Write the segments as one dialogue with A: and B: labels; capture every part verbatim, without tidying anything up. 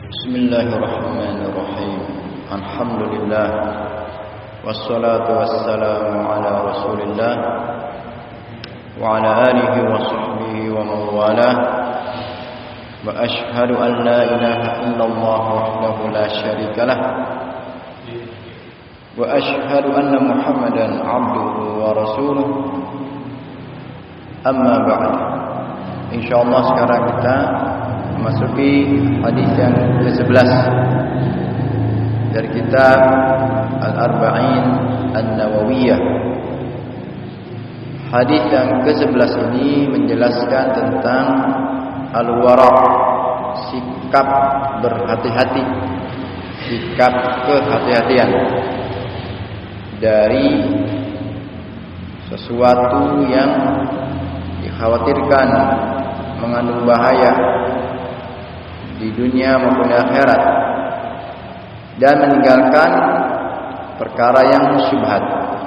A: Bismillahirrahmanirrahim. Alhamdulillah. Wassalatu wassalamu ala Rasulillah wa ala alihi wa sahbihi wa man walah. Wa ashhadu an la ilaha illallah wahdahu la syarika lah. Wa ashhadu anna Muhammadan abduhu wa rasuluh. Amma ba'd. Insyaallah sekarang kita memasuki hadis yang ke sebelas dari kitab Al-Arba'in An-Nawawiyah. Hadis yang ke sebelas ini menjelaskan tentang al-wara', sikap berhati-hati, sikap kehati-hatian dari sesuatu yang dikhawatirkan mengandung bahaya di dunia maupun di akhirat, dan meninggalkan perkara yang syubhat.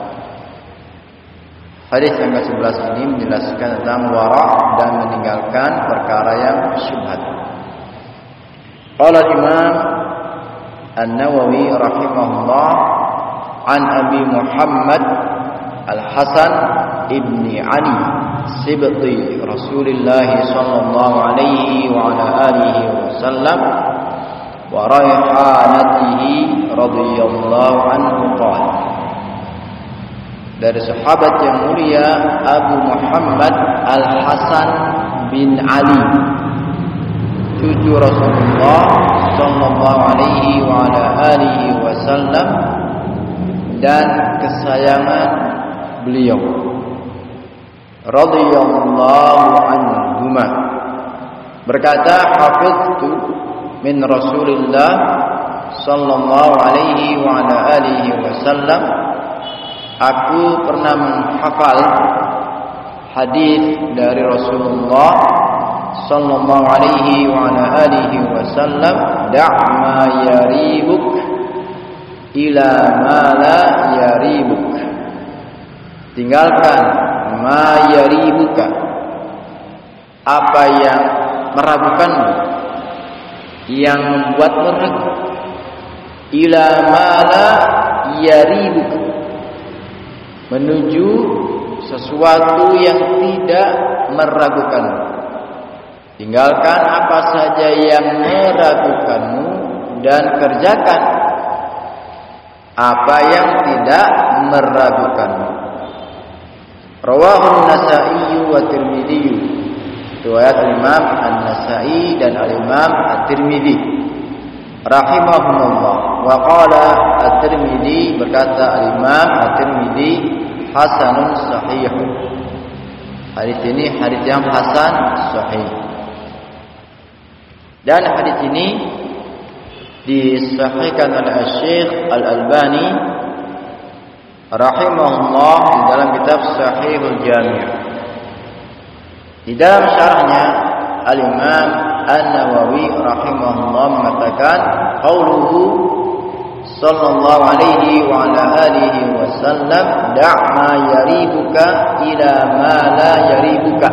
A: Hadis yang ke sebelas ini menjelaskan tentang wara' dan meninggalkan perkara yang syubhat. Qala Imam An-Nawawi rahimahullah an Abi Muhammad Al-Hasan ibni Ali Sibti Rasulullah sallallahu alaihi wa ala alihi wasallam wa raihanatihi radhiyallahu anhu qala. Dari sahabat yang mulia Abu Muhammad Al-Hasan bin Ali, cucu Rasulullah sallallahu alaihi wa ala alihi wasallam, dan kesayangan beliau, radhiyallahu anhuma, berkata, hafiztu min Rasulillah sallallahu alaihi wa ala alihi wasallam, aku pernah menghafal hadis dari Rasulullah sallallahu alaihi wa ala alihi wasallam, da' ma yaribuk ila ma la yaribuk, tinggalkan ma yaribuka, apa yang meragukanmu, yang membuatmu ragu, ila ma la yaribuka, menuju sesuatu yang tidak meragukanmu. Tinggalkan apa saja yang meragukanmu dan kerjakan apa yang tidak meragukanmu. Rawahu An-Nasa'i wa Tirmidzi. Riwayat Imam An-Nasa'i dan Al-Imam At-Tirmidzi rahimahumullah. Wa qala At-Tirmidzi, berkata Al-Imam At-Tirmidzi, hasanun sahih. Hadis ini hadis yang hasan sahih. Dan hadis ini disahihkan oleh Syekh Al-Albani rahimahullah di dalam kitab Sahihul Jami'. Di dalam syarahnya Al-Imam An-Nawawi rahimahullah mengatakan, qauluhu sallallahu alaihi wa ala alihi wasallam, da' ma yaribuka ila ma la yaribuka.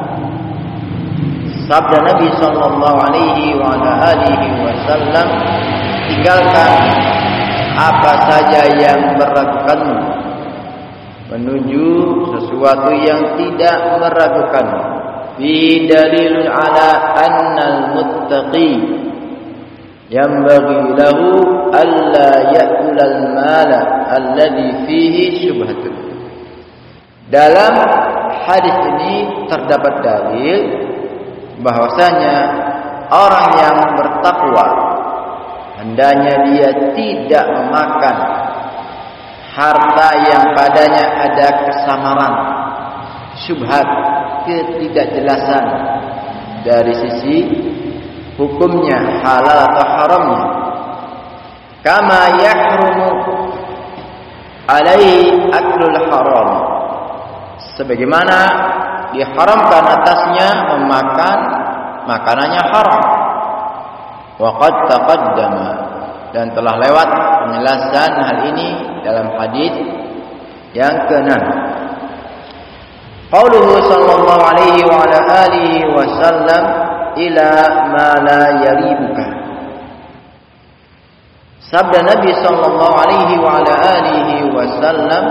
A: Sabda Nabi sallallahu alaihi wa ala alihi wasallam, tinggalkan apa saja yang meragukanmu, menuju sesuatu yang tidak meragukanmu. Fi dalilun ala annal muttaqi yanbaghi lahu alla ya'kula al-mala alladhi fihi syubhatun. Dalam hadis ini terdapat dalil bahwasanya orang yang bertakwa hendaknya dia tidak memakan harta yang padanya ada kesamaran, syubhat, ketidakjelasan dari sisi hukumnya, halal atau haramnya. Kama yahrumu alaihi aklul haram, sebagaimana diharamkan atasnya memakan makanannya haram. Wa qad taqaddama, dan telah lewat penjelasan hal ini dalam hadis yang keenam. Qauluhu sallallahu alaihi wa ala alihi wasallam ila ma la yaribuka. sabda Nabi sallallahu alaihi wa ala alihi wasallam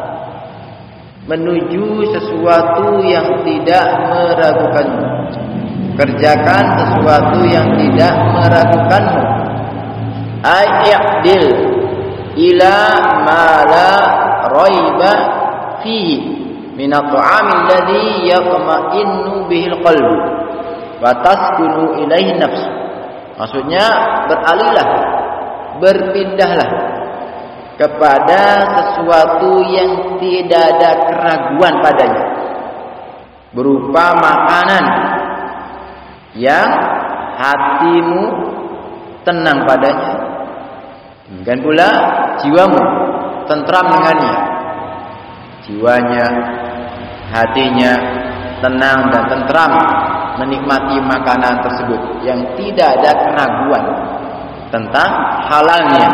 A: menuju sesuatu yang tidak meragukanmu. Kerjakan sesuatu yang tidak meragukanmu. Ayyadil ila ma la raiba fihi min at-ta'amil ladzi yatma'innu bihil qalbu wa taskunu ilaihi nafsu. Maksudnya beralihlah, berpindahlah kepada sesuatu yang tidak ada keraguan padanya, berupa makanan yang hatimu tenang padanya, demikian pula jiwamu tentram dengannya. Jiwanya, hatinya tenang dan tentram menikmati makanan tersebut yang tidak ada keraguan tentang halalnya.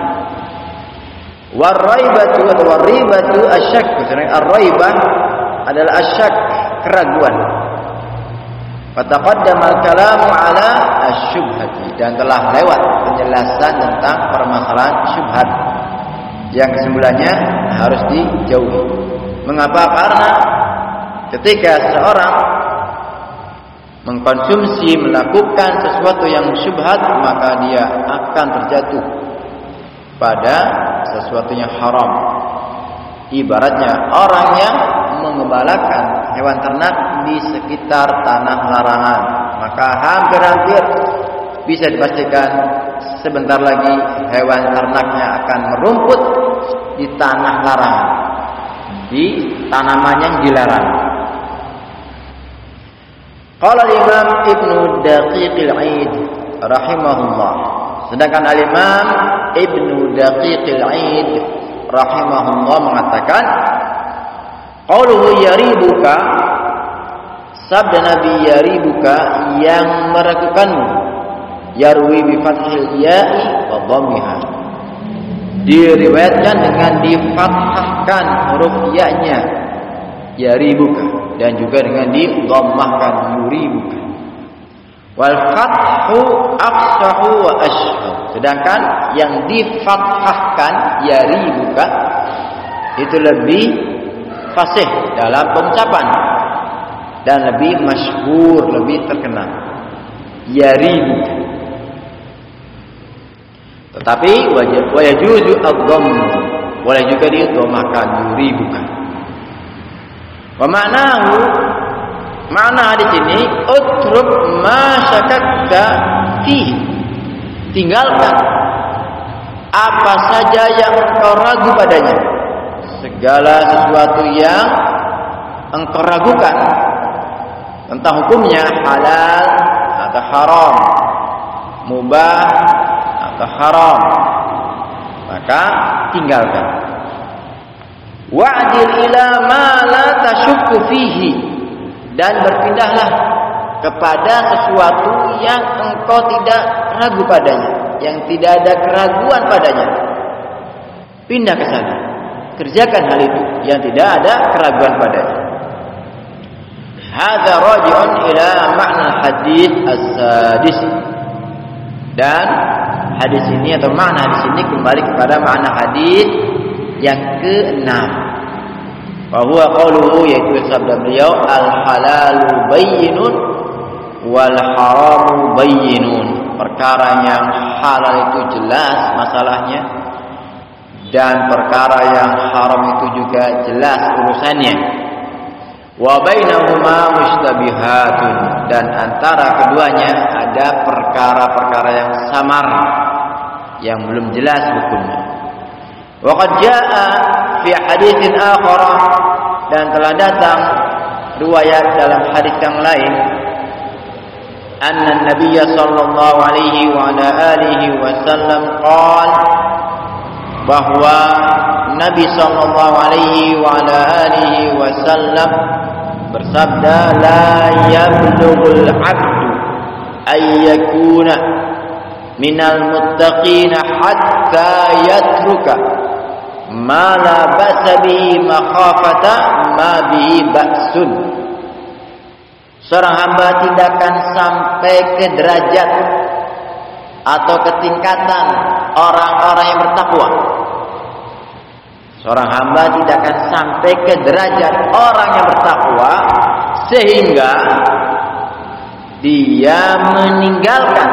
A: Waraibatu waribatu asyak. Ar-raibah adalah asyak, keraguan. Fataqaddama al-kalamu ala asy-syubhati, dan telah lewat penjelasan tentang permasalahan syubhat yang kesimpulannya harus dijauhi. Mengapa? Karena ketika seorang mengkonsumsi, melakukan sesuatu yang syubhat, maka dia akan terjatuh pada sesuatu yang haram. Ibaratnya orang yang mengembalakan hewan ternak di sekitar tanah larangan, maka hampir-hampir bisa dipastikan sebentar lagi hewan ternaknya akan merumput di tanah larangan, di tanaman yang dilarang. Qala al-Imam Ibnu Daqiqil 'Aid rahimahullah. Sedangkan al-Imam Ibnu Daqiqil 'Aid rahimahullah mengatakan, qauluhu yaribuka, sabda Nabi yaribuka, yang meragukanmu. Yarwi bi fathil ya'i wa dhammiha, diriwayatkan dengan difathahkan huruf ya-nya, yaribuka, dan juga dengan didhammahkan yuribuka. Wal fathu afsahu wa ashhar. Sedangkan yang difathahkan yaribuka itu lebih fasih dalam pengucapan dan lebih masyhur, lebih terkenal. Yaribuka. Tetapi wajib wa yajuzu ad-dhamm, boleh juga didhammahkan yuribuka. Wa ma'nahu, makna di sini utruk ma syakakta fi, tinggalkan apa saja yang engkau ragu padanya, segala sesuatu yang engkau ragukan tentang hukumnya, halal atau haram, mubah atau haram, maka tinggalkan. Wa'dil ila ma la tasyukku fihi, dan berpindahlah kepada sesuatu yang engkau tidak ragu padanya, yang tidak ada keraguan padanya. Pindah ke sana, kerjakan hal itu yang tidak ada keraguan padanya. Hadza raji'un ila makna hadis as-sadis, dan hadis ini atau makna hadis ini kembali kepada makna hadis yang keenam, bahwa qauluhu, yaitu sabda beliau, al halalu bayyinun wal haramu bayyinun. Perkara yang halal itu jelas masalahnya, dan perkara yang haram itu juga jelas urusannya. Wa bainahuma mushtabihatun, dan antara keduanya ada perkara-perkara yang samar, yang belum jelas hukumnya. Wa qad jaa fi haditsin akhar, dan telah datang riwayat dalam hadis yang lain, anna an-nabiy sallallahu alaihi wa ala alihi wasallam qala, bahwa Nabi sallallahu alaihi wa ala alihi wasallam bersabda, la yablughul 'abdu ay yakuna minal muttaqina hatta yatruka ma la ba'sa bihi makhafata ma bihi ba'sun. Seorang hamba tidak akan sampai ke derajat atau ketingkatan orang-orang yang bertakwa. Seorang hamba tidak akan sampai ke derajat orang yang bertakwa sehingga dia meninggalkan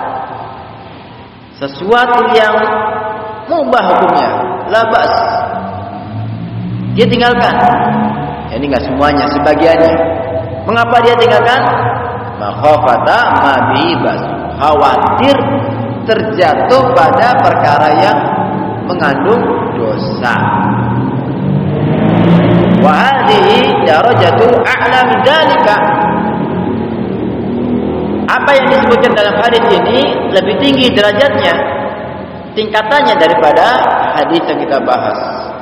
A: sesuatu yang mubah hukumnya, labas. Dia tinggalkan. Ini enggak semuanya, sebagiannya. Mengapa dia tinggalkan? Makhafata mabibas, khawatir terjatuh pada perkara yang mengandung dosa. Wa hadhihi darajatu a'la min dzalika. Apa yang disebutkan dalam hadis ini lebih tinggi derajatnya, tingkatannya daripada hadis yang kita bahas.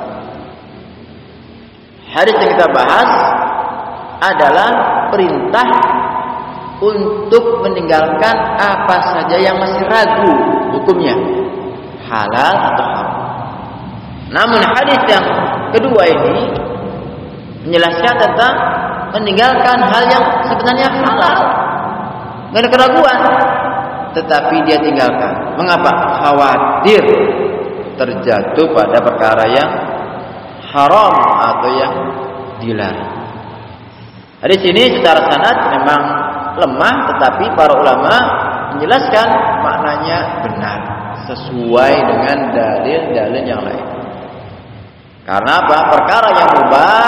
A: Hadis yang kita bahas adalah perintah untuk meninggalkan apa saja yang masih ragu hukumnya, halal atau haram. Namun hadis yang kedua ini menjelaskan tentang meninggalkan hal yang sebenarnya halal, nggak ada keraguan, tetapi dia tinggalkan. Mengapa? Khawatir terjatuh pada perkara yang haram atau yang dilarang. Hadis ini secara sanad memang lemah, tetapi para ulama menjelaskan maknanya benar, sesuai dengan dalil-dalil yang lain. Karena apa? Perkara yang mubah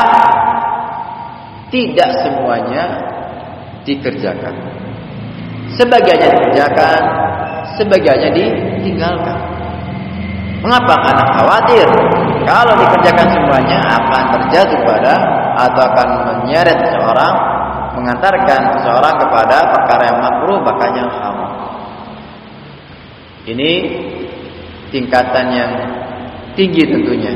A: tidak semuanya dikerjakan. Sebagiannya dikerjakan, sebagiannya ditinggalkan. Mengapa? Karena khawatir kalau dikerjakan semuanya akan terjatuh pada atau akan menyeret seseorang, mengantarkan seseorang kepada perkara yang makruh bahkan yang haram. Ini tingkatan yang tinggi tentunya,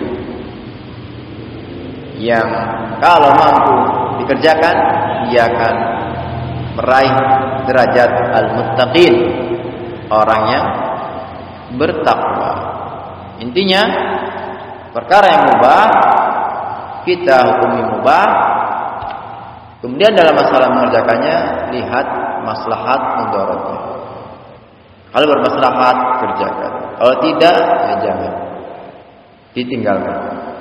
A: yang kalau mampu dikerjakan dia akan meraih derajat al-muttaqin, orang yang bertakwa. Intinya perkara yang mubah kita hukumi mubah, kemudian dalam masalah mengerjakannya lihat maslahat mudaratnya. Kalau bermaslahat kerjakan, kalau tidak ya jangan, ditinggalkan.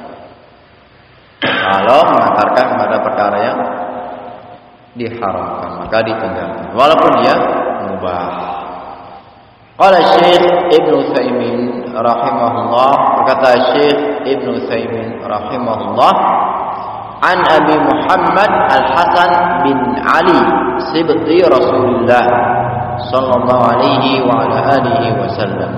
A: Kalau mengantarkan kepada perkara yang diharamkan maka ditinggalkan walaupun dia mubah. Qala Syekh Ibnu Utsaimin rahimahullah, berkata Syekh Ibnu Utsaimin rahimahullah, an Abi Muhammad Al-Hasan bin Ali sibti Rasulullah sallallahu alaihi wa ala alihi wasallam,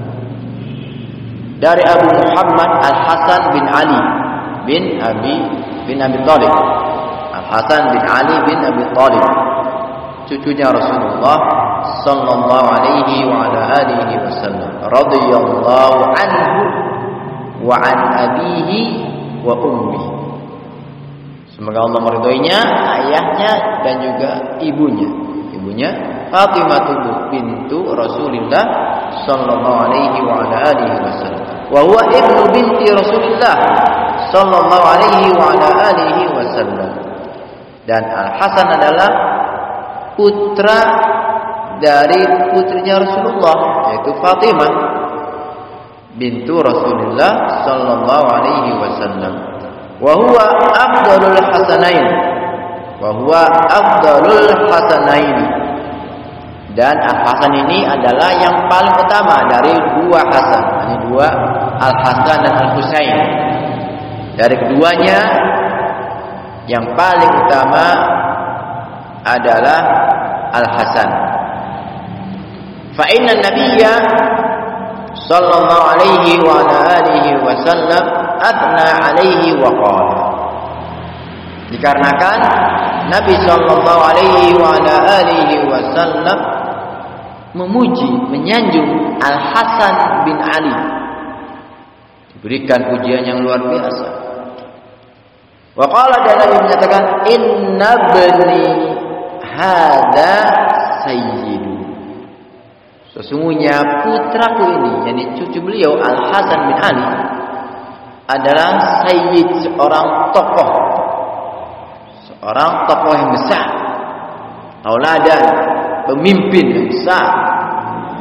A: dari Abu Muhammad Al-Hasan bin Ali bin Abi bin Abi Thalib. Al-Hasan bin Ali bin Abi Thalib, cucunya Rasulullah sallallahu alaihi wa ala alihi wasallam, radhiyallahu anhu wa an abihi wa ummihi. Semoga Allah meridhoinya, ayahnya dan juga ibunya. Ibunya Fatimah bintu Rasulullah sallallahu alaihi wa ala alihi wasallam. Wa huwa ibnu binti Rasulullah sallallahu alaihi wa ala alihi wasallam. Dan Al-Hasan adalah putra dari putrinya Rasulullah, yaitu Fatimah bintu Rasulullah sallallahu alaihi wasallam. Wa huwa afdalul hasanain. Wa huwa afdalul hasanain. Dan Al-Hasan ini adalah yang paling utama dari dua Hasan. Ini dua Al-Hasan dan Al-Husain. Dari keduanya yang paling utama adalah Al-Hasan. Fa inna Nabiyya sallallahu alaihi wa ala alihi wasallam athna alaihi wa qala. Dikarenakan Nabi sallallahu alaihi wa ala alihi wasallam memuji, menyanjung Al-Hasan bin Ali, diberikan pujian yang luar biasa. Wa qala, dan Nabi menyatakan, inna bani hada sayyidu, sesungguhnya putraku ini, yakni cucu beliau Al-Hasan bin Ali, adalah sayyid, seorang tokoh, seorang tokoh yang besar, tauladan, pemimpin yang besar.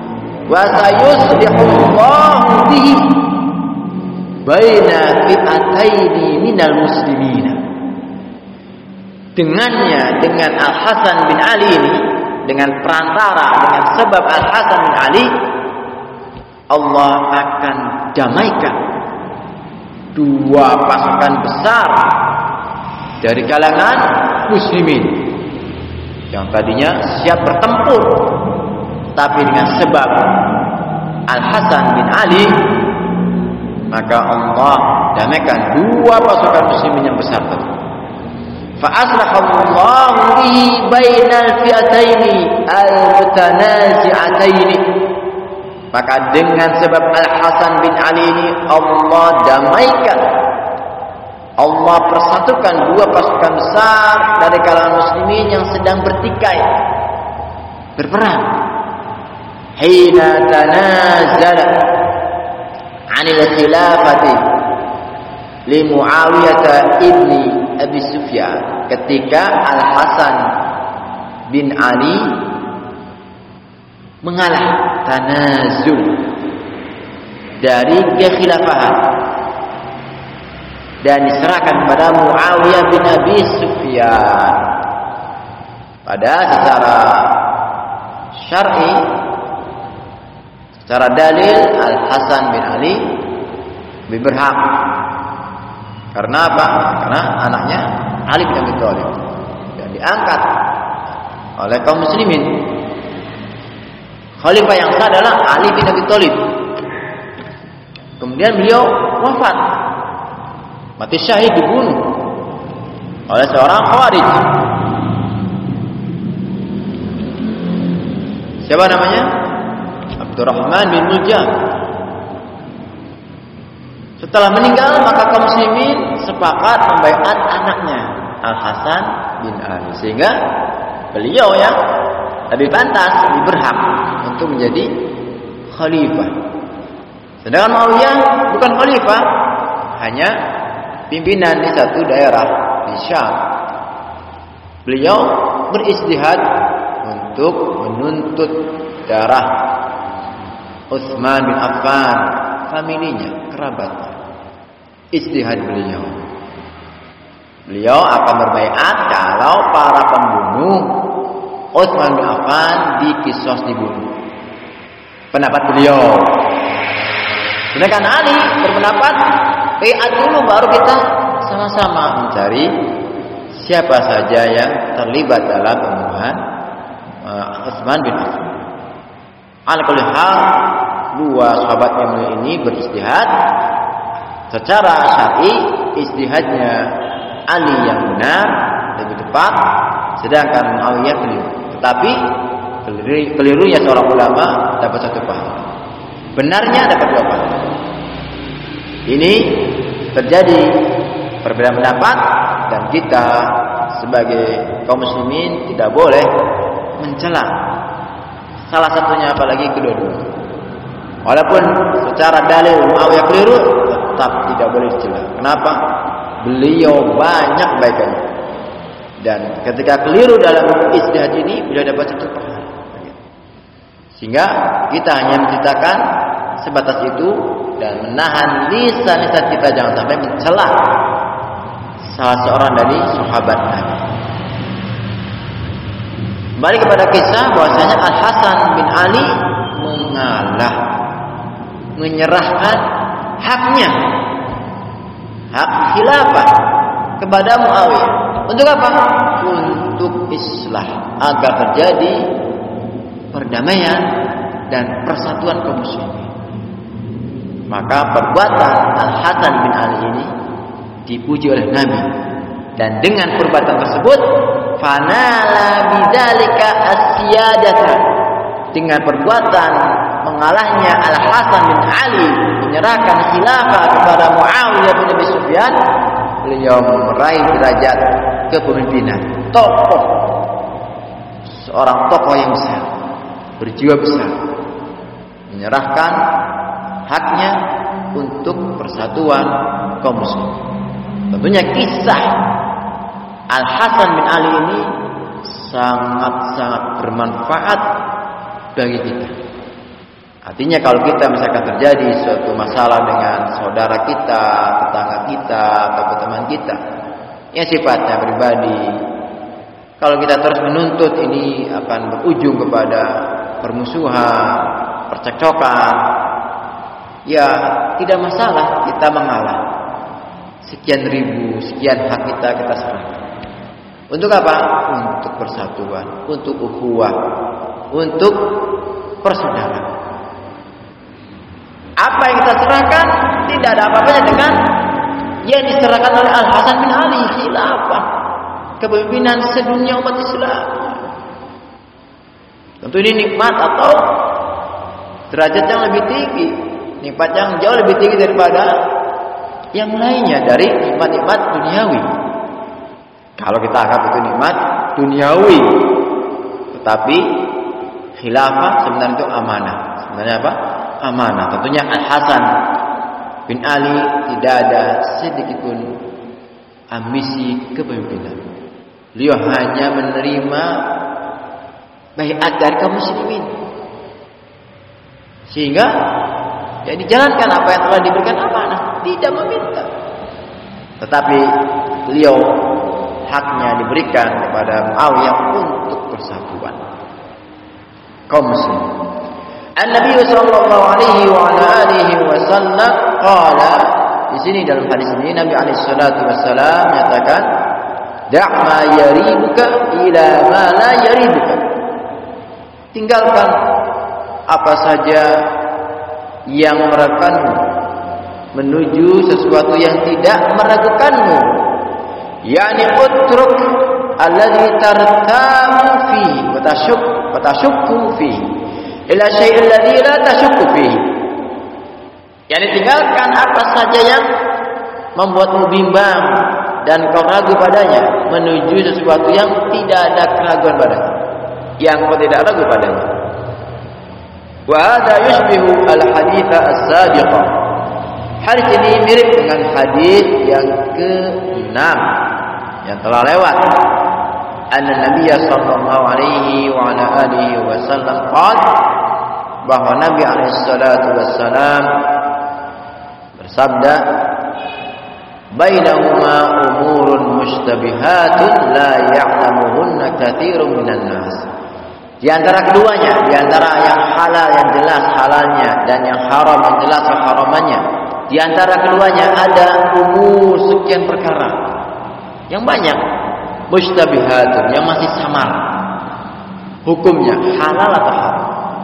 A: wa sayuslihullahu bihi baina fi'ataini minal muslimina. Dengannya, dengan Al-Hasan bin Ali ini, dengan perantara, dengan sebab Al-Hasan bin Ali, Allah akan damaikan dua pasukan besar dari kalangan muslimin yang tadinya siap bertempur, tapi dengan sebab Al-Hasan bin Ali, maka Allah damaikan dua pasukan muslimin yang besar tadi. Fa aslahallahu bihi bainal fi'ataini al-mutanazi'ataini. Maka dengan sebab Al-Hasan bin Ali ini Allah damaikan, Allah persatukan dua pasukan besar dari kalangan muslimin yang sedang bertikai, berperang. Hina tanazala 'anil khilafati li Muawiyah ibni Abi Sufyan, ketika Al-Hasan bin Ali mengalah, tanazul dari kekhilafahan dan diserahkan kepada Muawiyah bin Abi Sufyan. Pada secara syar'i, secara dalil, Al-Hasan bin Ali lebih berhak. Karena apa? Karena anaknya Ali bin Abi Thalib dan diangkat oleh kaum muslimin. Khalifah yang sah adalah Ali bin Abi Thalib. Kemudian beliau wafat, mati syahid, dibunuh oleh seorang Khawarij. Siapa namanya? Abdurrahman bin Muljam. Setelah meninggal, maka kaum muslimin sepakat membaiat anaknya Al-Hasan bin Ali, sehingga beliau ya lebih pantas, lebih berhak untuk menjadi khalifah. Sedangkan Muawiyah bukan khalifah, hanya pimpinan di satu daerah di Syam. Beliau beristihad untuk menuntut darah Utsman bin Affan, familinya, kerabatnya. Istihad beliau. Beliau akan berbaiat kalau para pembunuh Utsman bin Affan dikisos, dibunuh. Pendapat beliau. Sedangkan Ali berpendapat baiat dulu baru kita sama-sama mencari siapa saja yang terlibat dalam pembunuhan uh, Utsman bin Affan. Al-kulli hal, dua sahabat yang mulia ini beristihad. Secara syar'i istihadnya Ali yang benar, lebih tepat, sedangkan Muawiyah keliru. Tetapi kelirunya seorang ulama dapat satu pahala, benarnya dapat dua pahala. Ini terjadi perbedaan pendapat, dan kita sebagai kaum muslimin tidak boleh mencela salah satunya, apalagi kedua-duanya. Walaupun secara dalil Muawiyah keliru, tetap tidak boleh dicela. Kenapa? Beliau banyak kebaikannya, dan ketika keliru dalam ijtihad ini, beliau dapat satu pahala. Sehingga kita hanya menceritakan sebatas itu dan menahan lisan-lisan kita jangan sampai mencela salah seorang dari sahabat Nabi. Kembali kepada kisah bahwasanya Al-Hasan bin Ali mengalah, menyerahkan haknya, hak khilafah kepada Muawiyah. Untuk apa? Untuk islah, agar terjadi perdamaian dan persatuan kaum muslimin. Maka perbuatan Al-Hasan bin Ali ini dipuji oleh Nabi, dan dengan perbuatan tersebut fanala bidzalika as-siyadata, dengan perbuatan mengalahnya Al-Hasan bin Ali menyerahkan khilafah kepada Muawiyah bin Abi Sufyan, beliau meraih derajat kepemimpinan, tokoh, seorang tokoh yang besar, berjiwa besar, menyerahkan haknya untuk persatuan kaum muslimin. Tentunya kisah Al-Hasan bin Ali ini sangat-sangat bermanfaat bagi kita. Artinya kalau kita misalkan terjadi suatu masalah dengan saudara kita, tetangga kita, atau teman kita yang sifatnya pribadi, kalau kita terus menuntut, ini akan berujung kepada permusuhan, percekcokan. Ya tidak masalah kita mengalah. Sekian ribu, sekian hak kita kita serahkan. Untuk apa? Untuk persatuan, untuk ukhuwah, untuk persaudaraan. Apa yang kita serahkan tidak ada apa-apanya dengan yang diserahkan oleh Al Hasan bin Ali, khilafah, kepemimpinan sedunia umat Islam. Tentu ini nikmat atau derajat yang lebih tinggi, nikmat yang jauh lebih tinggi daripada yang lainnya dari nikmat-nikmat duniawi. Kalau kita anggap itu nikmat duniawi, tetapi khilafah sebenarnya itu amanah. Sebenarnya apa? Amanah. Tentunya Al Hasan bin Ali tidak ada sedikit pun ambisi kepemimpinan. Beliau hanya menerima baiat dari kaum muslimin, sehingga ya dijalankan apa yang telah diberikan amanah, tidak meminta. Tetapi beliau haknya diberikan kepada Muawiyah untuk persatuan kaum muslimin. An-Nabi sallallahu alaihi wa ala alihi wasallam qala, di sini dalam hadis ini Nabi alaihi salatu wasallam menyatakan, "Da' ma yaribuka ila ma la yaribuka." Tinggalkan apa saja yang meragukanmu menuju sesuatu yang tidak meragukanmu. Yani utruk alladhi tartamu fi wa tashuk wa tashukku fi ila syai'il ladzi la tashukku fi. Yani tinggalkan apa saja yang membuatmu bimbang dan kau ragu padanya menuju sesuatu yang tidak ada keraguan padanya, yang kau tidak ragu padanya. Wa hadza yushbihu al-hadits as-sabiqah. Hadis ini mirip dengan hadis yang keenam yang telah lewat. Anna Nabi sallallahu alaihi wa ala alihi wasallam qala, bahwa Nabi alaihi salatu wassalam bersabda, bainahuma umurun mushtabihatun la ya'lamuhunna katsirun minan nas. Di antara keduanya, di antara yang halal yang jelas halalnya dan yang haram yang jelas haramannya, di antara keduanya ada umur sekian perkara yang banyak, mushtabihatun, yang masih samar hukumnya, halal atau haram.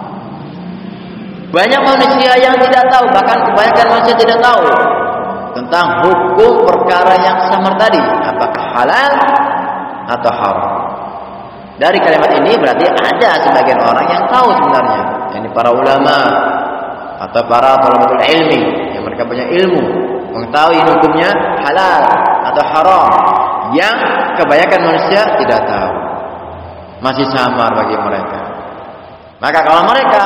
A: Banyak manusia yang tidak tahu, bahkan kebanyakan manusia tidak tahu tentang hukum perkara yang samar tadi, apakah halal atau haram. Dari kalimat ini berarti ada sebagian orang yang tahu sebenarnya, yakni para ulama atau para thalabatul ilmi yang mereka punya ilmu, mengetahui hukumnya halal atau haram, yang kebanyakan manusia tidak tahu, masih samar bagi mereka. Maka kalau mereka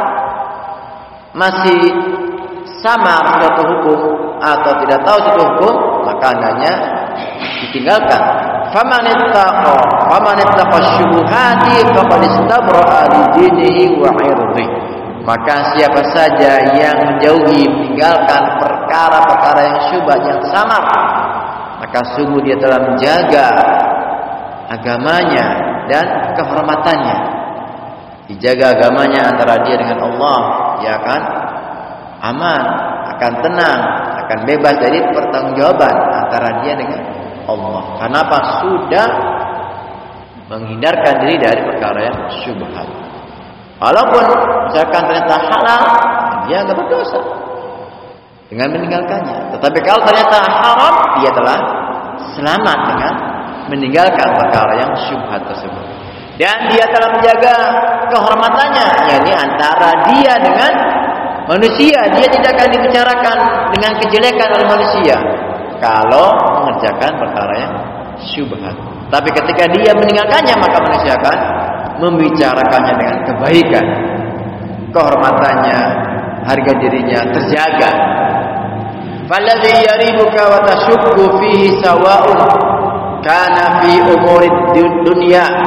A: masih samar suatu hukum atau tidak tahu suatu hukum, maka hendaknya ditinggalkan. Faman ittaqa faman ittaqa syubuhati faqad istabra'a li dinihi wa 'irdihi. Maka siapa saja yang menjauhi, meninggalkan perkara-perkara yang syubhat, yang samar, maka sungguh dia telah menjaga agamanya dan kehormatannya. Dijaga agamanya antara dia dengan Allah, dia akan aman, akan tenang, akan bebas dari pertanggungjawaban antara dia dengan Allah. Kenapa? Sudah menghindarkan diri dari perkara yang syubhat. Walaupun misalkan ternyata halal, dia enggak berdosa dengan meninggalkannya. Tetapi kalau ternyata haram, dia telah selamat dengan meninggalkan perkara yang syubhat tersebut. Dan dia telah menjaga kehormatannya, yakni antara dia dengan manusia. Dia tidak akan dibicarakan dengan kejelekan oleh manusia kalau mengerjakan perkara yang syubhat. Tapi ketika dia meninggalkannya, maka manusia akan membicarakannya dengan kebaikan. Kehormatannya, harga dirinya terjaga. Falladhi yaribuka wa tashukku fihi sawa'un kana fi umurid dunya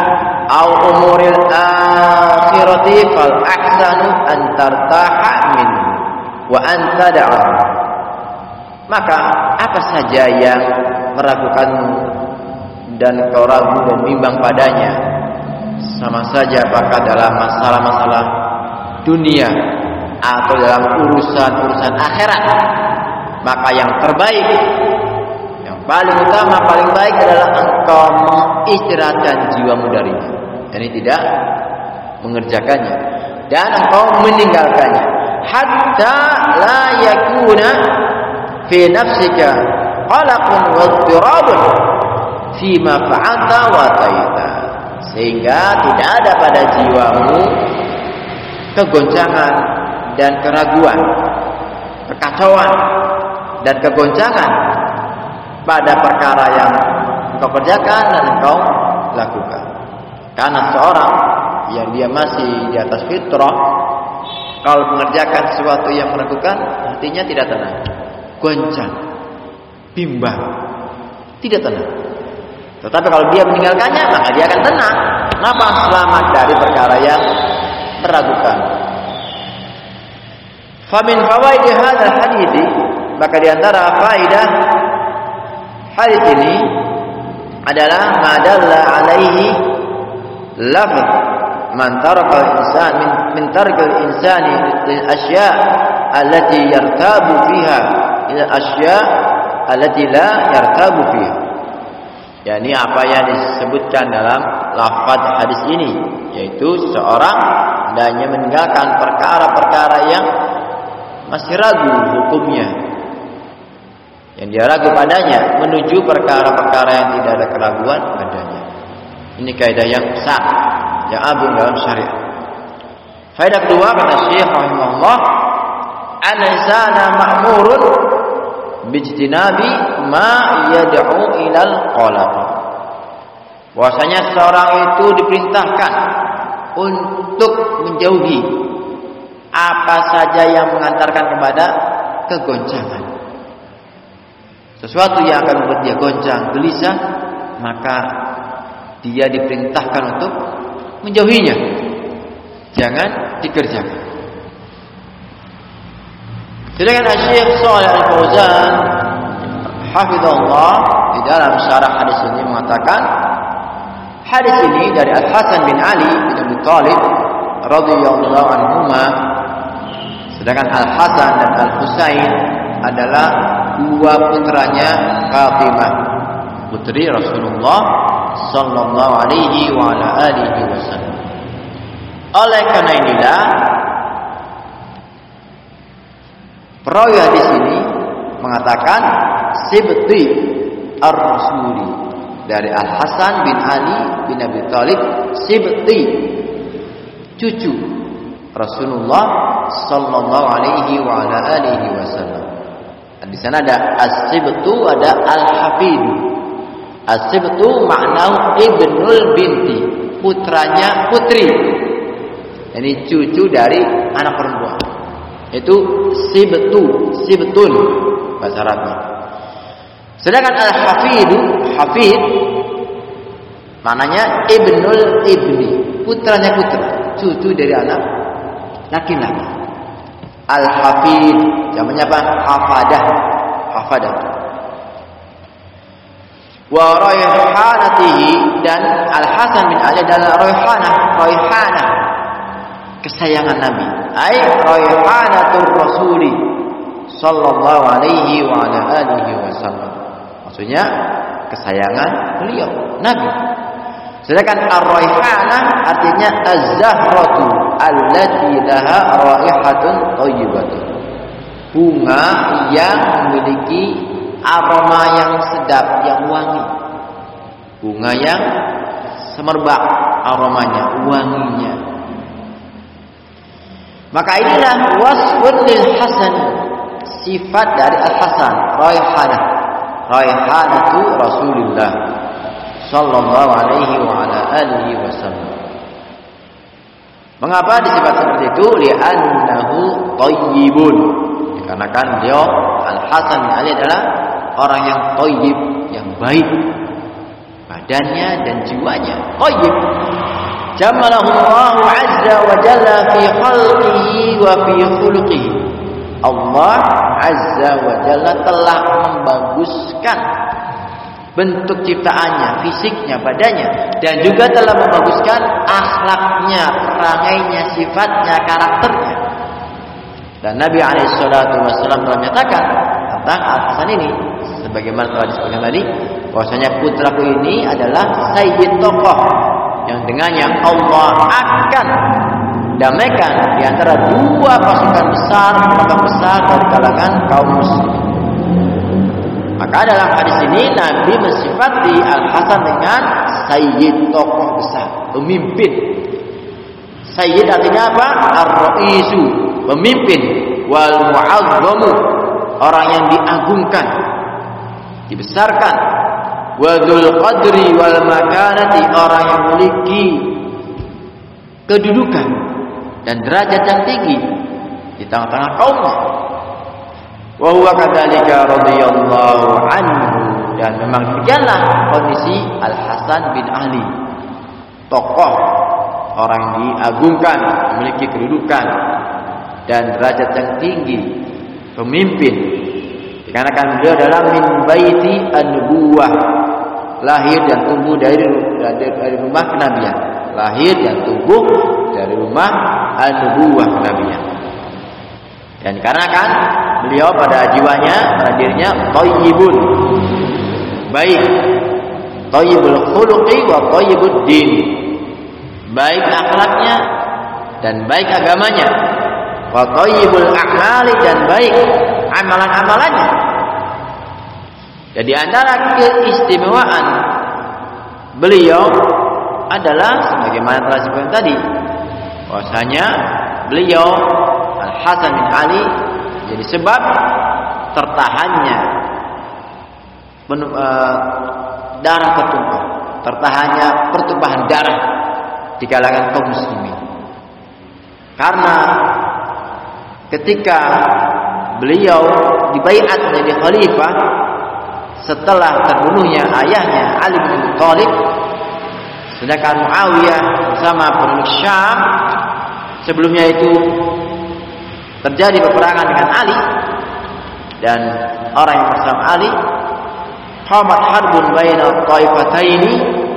A: au umuril akhirati fal ahsanu an tartaha minhu wa an tad'a. Maka apa saja yang meragukanmu dan kau ragu dan bimbang padanya, sama saja apakah dalam masalah-masalah dunia atau dalam urusan-urusan akhirat, maka yang terbaik, yang paling utama, paling baik adalah engkau mengistirahatkan jiwamu darinya, jadi tidak mengerjakannya dan engkau meninggalkannya, hatta la yakuna fi nafsika qalaqun wa tirabun fi ma fa'alta wa taita, sehingga tidak ada pada jiwamu kegoncangan dan keraguan, kekacauan dan kegoncangan pada perkara yang engkau kerjakan dan engkau lakukan. Karena seorang yang dia masih di atas fitrah, kalau mengerjakan sesuatu yang meragukan, hatinya tidak tenang, goncang, bimbang, tidak tenang. Tetapi kalau dia meninggalkannya, maka dia akan tenang. Kenapa? Selamat dari perkara yang meragukan. Famin fawaidi hadzal hadits, maka di antara faedah hadis ini adalah madalla alaihi lafz man taraka al-insan min, min tarka al-insani lil asya' allati yartabu fiha ila asya' allati la yartabu fiha. Yani apa yang disebutkan dalam lafaz hadis ini, yaitu seorang hendaknya meninggalkan perkara-perkara yang masih ragu hukumnya, yang dia ragu padanya, menuju perkara-perkara yang tidak ada keraguan padanya. Ini kaidah yang besar, yang agung dalam syariat. Faedah kedua, kata Syekh rahimahullah, an-insana ma'murun bijtinabi ma yad'u ilal qalaq. Bahwasanya seorang itu diperintahkan untuk menjauhi apa saja yang mengantarkan kepada kegoncangan. Sesuatu yang akan membuat dia goncang, gelisah, maka dia diperintahkan untuk menjauhinya. Jangan dikerjakan. Sedangkan Syekh Shalih Al-Fauzan hafizahullah di dalam syarah hadis ini mengatakan, hadis ini dari Al-Hasan bin Ali bin Abi Thalib radhiyallahu anhuma, sedangkan Al-Hasan dan Al-Husain adalah dua putranya Fatimah, putri Rasulullah sallallahu alaihi wa ala alihi wasallam. Oleh karena inilah perawi hadis ini mengatakan sibti ar-rasuli, dari Al-Hasan bin Ali bin Abi Thalib, sibti, cucu Rasulullah sallallahu alaihi wa ala alihi wasallam. Di sana ada as-sibtu, ada al-hafid. As-sibtu maknanya ibnul binti, putranya putri. Ini cucu dari anak perempuan. Itu sibtu, sibtun bahasa Arabnya. Sedangkan al-hafid, hafid maknanya ibnul ibni, putranya putra, cucu dari anak laki-laki. Al-hafid namanya apa? Hafadah, hafadah. Wa raihanatihi, dan Al-Hasan bin Ali adalah raihanah, raihanah kesayangan Nabi. Ai raihanatur rasuli sallallahu alaihi wa ala alihi wasallam. Maksudnya kesayangan beliau Nabi. Sedangkan ar-raihanah artinya az-zahratu allati laha raihatun thayyibatun, bunga yang memiliki aroma yang sedap, yang wangi, bunga yang semerbak aromanya, wanginya. Maka inilah wasfun lil Hasan, sifat dari Al-Hasan, raihanah, raihanatu Rasulullah sallallahu alaihi wa ala alihi wasallam. Mengapa disifat seperti itu? Li'annahu thayyibun, dikarenakan beliau Al-Hasan bin Ali adalah orang yang thayyib, yang baik, badannya dan jiwanya thayyib. Jamalahullahu azza wa jalla fi khalqihi wa fi khuluqihi. Allah azza wa jalla telah membaguskan bentuk ciptaannya, fisiknya, badannya, dan juga telah membaguskan akhlaknya, perangainya, sifatnya, karakternya. Dan Nabi alaihi salatu wasallam telah menyatakan tentang Al-Hasan ini sebagaimana telah disebutkan tadi, bahwasanya putraku ini adalah sayyid tokoh yang dengannya Allah akan damaikan di antara dua pasukan besar, kelompok besar dari kalangan kaum muslimin. Maka dalam hadis ini Nabi mensifati Al-Hasan dengan sayyid, tokoh besar, pemimpin. Sayyid artinya apa? Ar-Ra'isu, pemimpin. Wal mu'azzamu, orang yang diagungkan, dibesarkan. Wadul qadri wal makanati, orang yang memiliki kedudukan dan derajat yang tinggi di tengah-tengah kaumnya. Wa huwa kadzalika radhiyallahu anhu, dan memang demikianlah kondisi Al-Hasan bin Ali, tokoh orang yang diagungkan, memiliki kedudukan dan derajat yang tinggi, pemimpin. Dikarenakan beliau adalah min baiti an-nubuwah, lahir dan tumbuh dari dari rumah kenabian, lahir dan tumbuh dari rumah an-nubuwah kenabian. Dan dikarenakan beliau pada jiwanya, pada dirinya thayyibun, baik, thayyibul khuluqi wa thayyibud din, baik akhlaknya dan baik agamanya, wa thayyibul a'mali, dan baik amalan-amalannya. Jadi antara keistimewaan beliau adalah sebagaimana telah disebutkan tadi, bahwasanya beliau Al-Hasan bin Ali jadi sebab tertahannya uh, darah tertumpah, tertahannya pertumpahan darah di kalangan kaum muslimin. Karena ketika beliau dibaiat menjadi khalifah setelah terbunuhnya ayahnya Ali bin Abi Thalib, sedangkan Muawiyah bersama penduduk Syam sebelumnya itu terjadi peperangan dengan Ali, dan orang yang bersama Ali, qamat harbun baina taifataini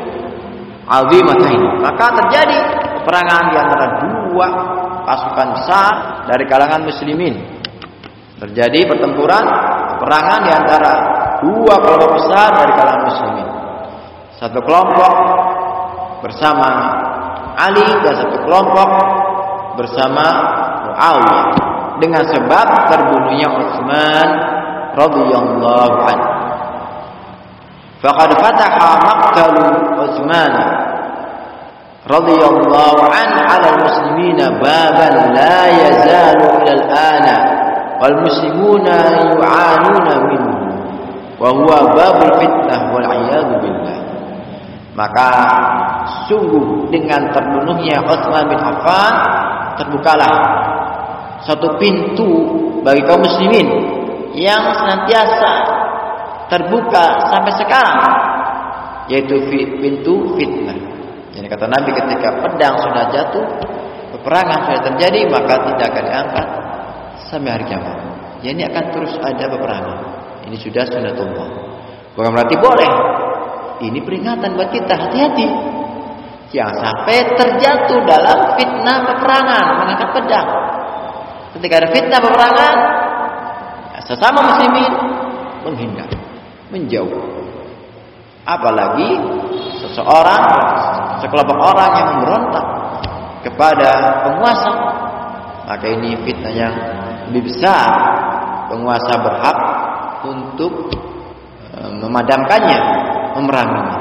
A: azimataini, maka terjadi peperangan di antara dua pasukan besar dari kalangan muslimin. Terjadi pertempuran, peperangan di antara dua kelompok besar dari kalangan muslimin. Satu kelompok bersama Ali dan satu kelompok bersama Muawiyah, dengan sebab terbunuhnya Utsman radhiyallahu anhu. Faqad fataha maqtalu Utsman radhiyallahu anhu 'ala al-muslimina baban la yazalu ila al-ana wal muslimuna yu'anuna minhu wa huwa babul fitnah wal 'iyadu billah. Maka sungguh dengan terbunuhnya Utsman bin Affan terbukalah satu pintu bagi kaum muslimin yang senantiasa terbuka sampai sekarang, yaitu pintu fitnah. Jadi kata Nabi, ketika pedang sudah jatuh, peperangan sudah terjadi, maka tidak akan diangkat sampai hari kiamat. Ya, ini akan terus ada peperangan. Ini sudah sunnatullah. Bukan berarti boleh. Ini peringatan buat kita, hati-hati. Jangan sampai terjatuh dalam fitnah peperangan, mengangkat pedang. Ketika ada fitnah peperangan, sesama muslimin menghindar, menjauh. Apalagi seseorang, sekelompok orang yang memberontak kepada penguasa, maka ini fitnah yang lebih besar. Penguasa berhak untuk memadamkannya, memeranginya.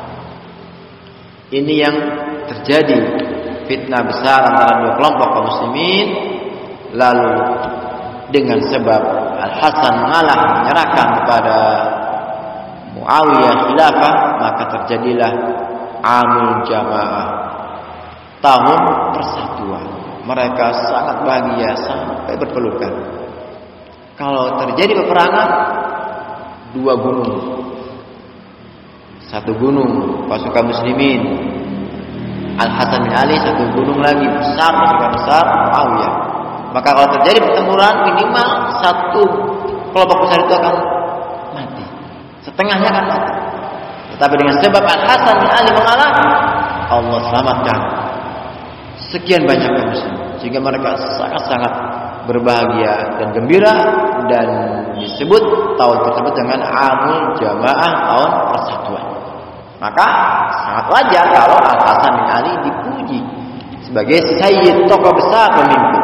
A: Ini yang terjadi, fitnah besar antara dua kelompok kaum muslimin. Lalu dengan sebab Al-Hasan mengalah, menyerahkan kepada Muawiyah khilafah, maka terjadilah Amul Jamaah, tahun persatuan. Mereka sangat bahagia sampai berpelukan. Kalau terjadi peperangan, dua gunung, satu gunung pasukan muslimin Al-Hasan bin Ali, satu gunung lagi besar, lebih besar Muawiyah. Maka kalau terjadi pertempuran minimal satu kelompok besar itu akan mati, setengahnya akan mati. Tetapi dengan sebab Al-Hasan bin Ali mengalah, Allah selamatkan sekian banyak kaum muslimin, sehingga mereka sangat-sangat berbahagia dan gembira, dan disebut tahun tersebut dengan Amul Jamaah, tahun persatuan. Maka sangat wajar kalau Al-Hasan bin Ali dipuji sebagai sayyid, tokoh besar, pemimpin.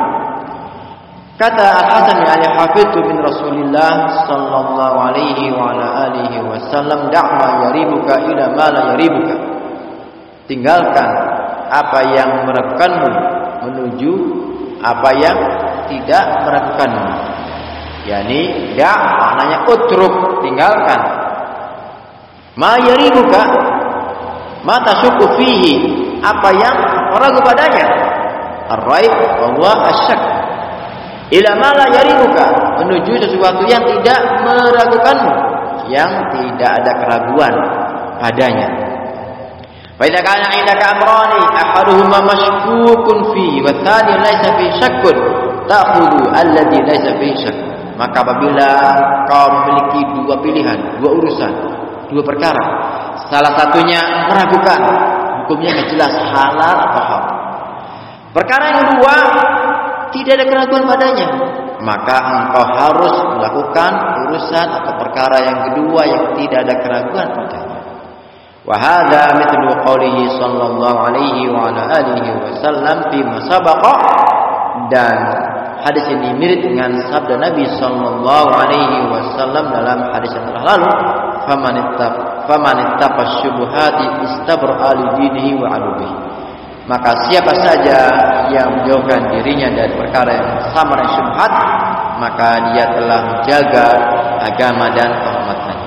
A: Kata Al-Hasan bin Ali, hafidtu min Rasulillah sallallahu alaihi wa ala alihi wasallam, da'ma yaribuka ila ma la yaribuka. Tinggalkan apa yang meragukanmu menuju apa yang tidak meragukanmu. Yani da' maknanya utruk, tinggalkan. Ma yaribuka, ma tasyukku fihi, apa yang ragu padanya. Ar-raib wa huwa asyak. Ila ma la yaribuka, menuju sesuatu yang tidak meragukanmu, yang tidak ada keraguan padanya. Fa idza kana 'indaka amrani ahaduhuma mashkukun fihi wa tsani laysa fi syakkun ta'khudhu alladhi laysa fi syak. Maka apabila kau memiliki dua pilihan, dua urusan, dua perkara, salah satunya meragukan, hukumnya tidak jelas halal atau haram. Perkara yang kedua tidak ada keraguan padanya, maka engkau harus melakukan urusan atau perkara yang kedua yang tidak ada keraguan padanya. Wa hadza mithlu qoulihi sallallahu alaihi wa ala alihi wasallam fi ma sabaqa, dan hadis ini mirip dengan sabda Nabi sallallahu alaihi wasallam dalam hadis yang telah lalu, famanittaq famanittaqa syubhati istabra'a li dinihi wa 'irdihi. Maka siapa saja yang menjauhkan dirinya dari perkara yang sama dengan syubhat, maka dia telah menjaga agama dan kehormatannya.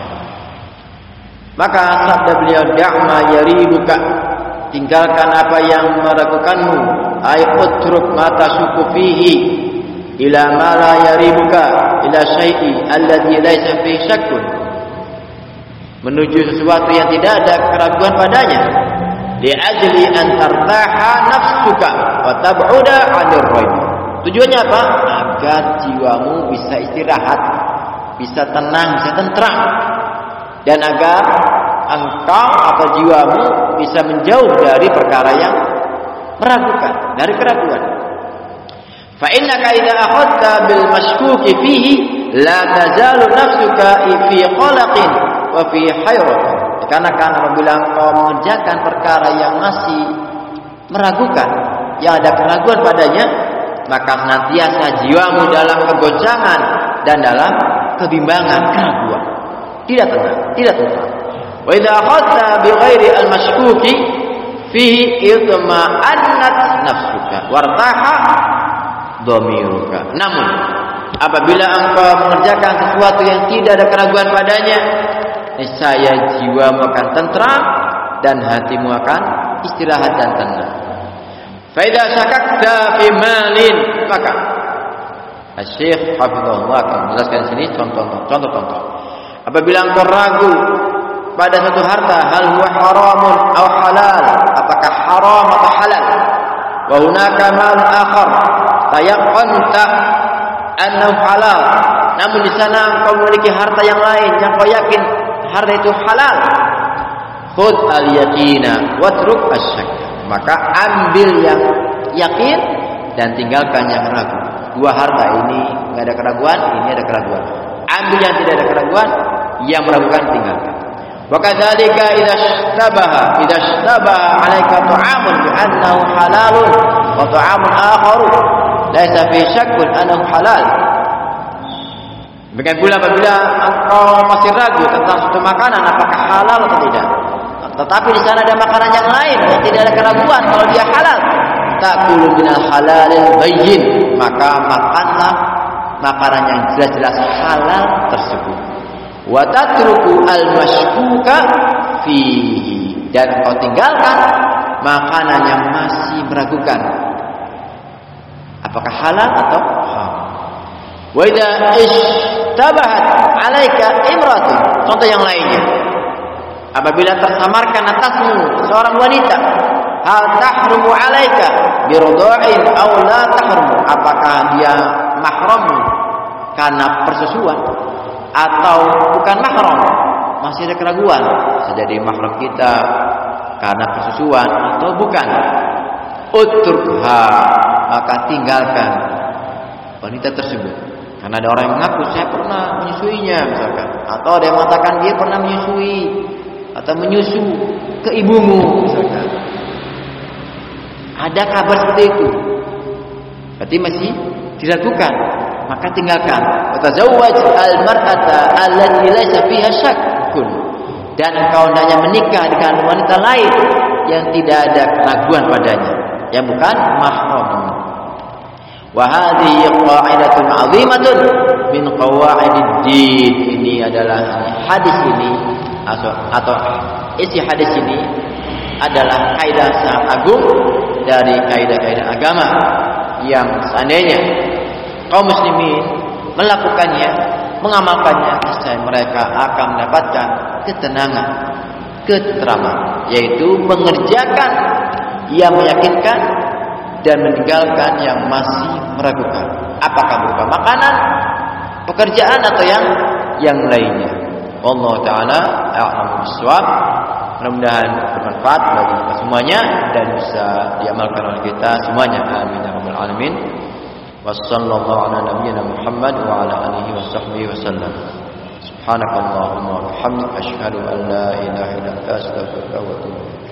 A: Maka sabda beliau, da'ma yaribuka, tinggalkan apa yang meragukanmu, ay utruk ma tashuku fihi ila ma la yaribuka ila syai'i alladhi laysa fi syakkun, menuju sesuatu yang tidak ada keraguan padanya. Li'ajli an tartaha nafsuka wa tab'uda 'anil raib. Tujuannya apa? Agar jiwamu bisa istirahat, bisa tenang, bisa tentram, dan agar engkau atau jiwamu bisa menjauh dari perkara yang meragukan, dari keraguan. Fa innaka idza akhadta bil mashkuki fihi la tazalu nafsuka fi qalaqin wa fi hayratin. Karena kan apabila engkau mengerjakan perkara yang masih meragukan, yang ada keraguan padanya, maka senantiasa jiwamu dalam kegoncangan dan dalam kebimbangan, keraguan, tidak tenang, tidak tenang. Wa idza akhadta bi ghairi al-mashkuki fihi itma'annat nafsuka wartaha dhamiruka. Namun apabila engkau mengerjakan sesuatu yang tidak ada keraguan padanya, niscaya jiwamu akan tentram dan hatimu akan istirahat dan tenang. Fa idza syakakta fi malin, maka Syekh hafizahullah akan menjelaskan sini contoh-contoh. Apabila engkau ragu pada satu harta, hal huwa haramun atau halal, apakah haram atau halal, wa hunaka mal akhar tayaqqanta annahu halal, namun di sana engkau memiliki harta yang lain yang kau yakin harta itu halal, khudh al-yaqina watruk asy-syak, maka ambil yang yakin dan tinggalkan yang ragu. Dua harta ini enggak ada keraguan, ini ada keraguan. Ambil yang tidak ada keraguan, yang meragukan tinggalkan. Wa kadzalika idza ishtabaha idza ishtabaha 'alaika ta'amun bi annahu halalun wa ta'amun akhar laisa fi syakkun annahu halal. Demikian pula apabila engkau masih ragu tentang suatu makanan apakah halal atau tidak, tetapi di sana ada makanan yang lain yang tidak ada keraguan kalau dia halal, ta'kulu minal halalil bayyin, maka makanlah makanan yang jelas-jelas halal tersebut. Wa tatruku al-mashkuka fihi, dan kau tinggalkan makanan yang masih meragukan apakah halal atau haram. Wa idza ishtabahat 'alaika imratun, contoh yang lainnya, apabila tersamarkan atasmu seorang wanita, hal tahrumu 'alaika biradha'in aw la tahrumu, apakah dia mahram karena persusuan atau bukan mahram? Masih ada keraguan, bisa jadi mahram kita karena persusuan atau bukan. Utrukha, maka tinggalkan wanita tersebut. Karena ada orang yang mengaku saya pernah menyusuinya misalkan, atau ada yang mengatakan dia pernah menyusui atau menyusu ke ibumu misalkan. Ada kabar seperti itu, berarti masih diragukan, maka tinggalkan. Tazawwaj al-mar'ata allati laysa fiha syakkun, dan engkau hendaknya menikah dengan wanita lain yang tidak ada keraguan padanya, yang bukan mahram. Wa hadhihi qa'idatun 'azimatun min qawa'idid din. Ini adalah hadis ini atau, atau isi hadis ini adalah kaidah sangat agung dari kaidah-kaidah agama yang seandainya kaum muslimin melakukannya, mengamalkannya, niscaya mereka akan mendapatkan ketenangan, ketenteraman, yaitu mengerjakan yang meyakinkan dan meninggalkan yang masih meragukan. Apakah berupa makanan, pekerjaan atau yang yang lainnya. Wallahu taala a'lam bishawab. Mudah-mudahan bermanfaat bagi kita semuanya dan bisa diamalkan oleh kita semuanya. Amin ya rabbal alamin. Wassallallahu ala nabiyyina Muhammad wa ala alihi washabbihi wasallam. Subhanakallahumma wa bihamdika asyhadu an la ilaha illa anta astaghfiruka wa atubu ilaik.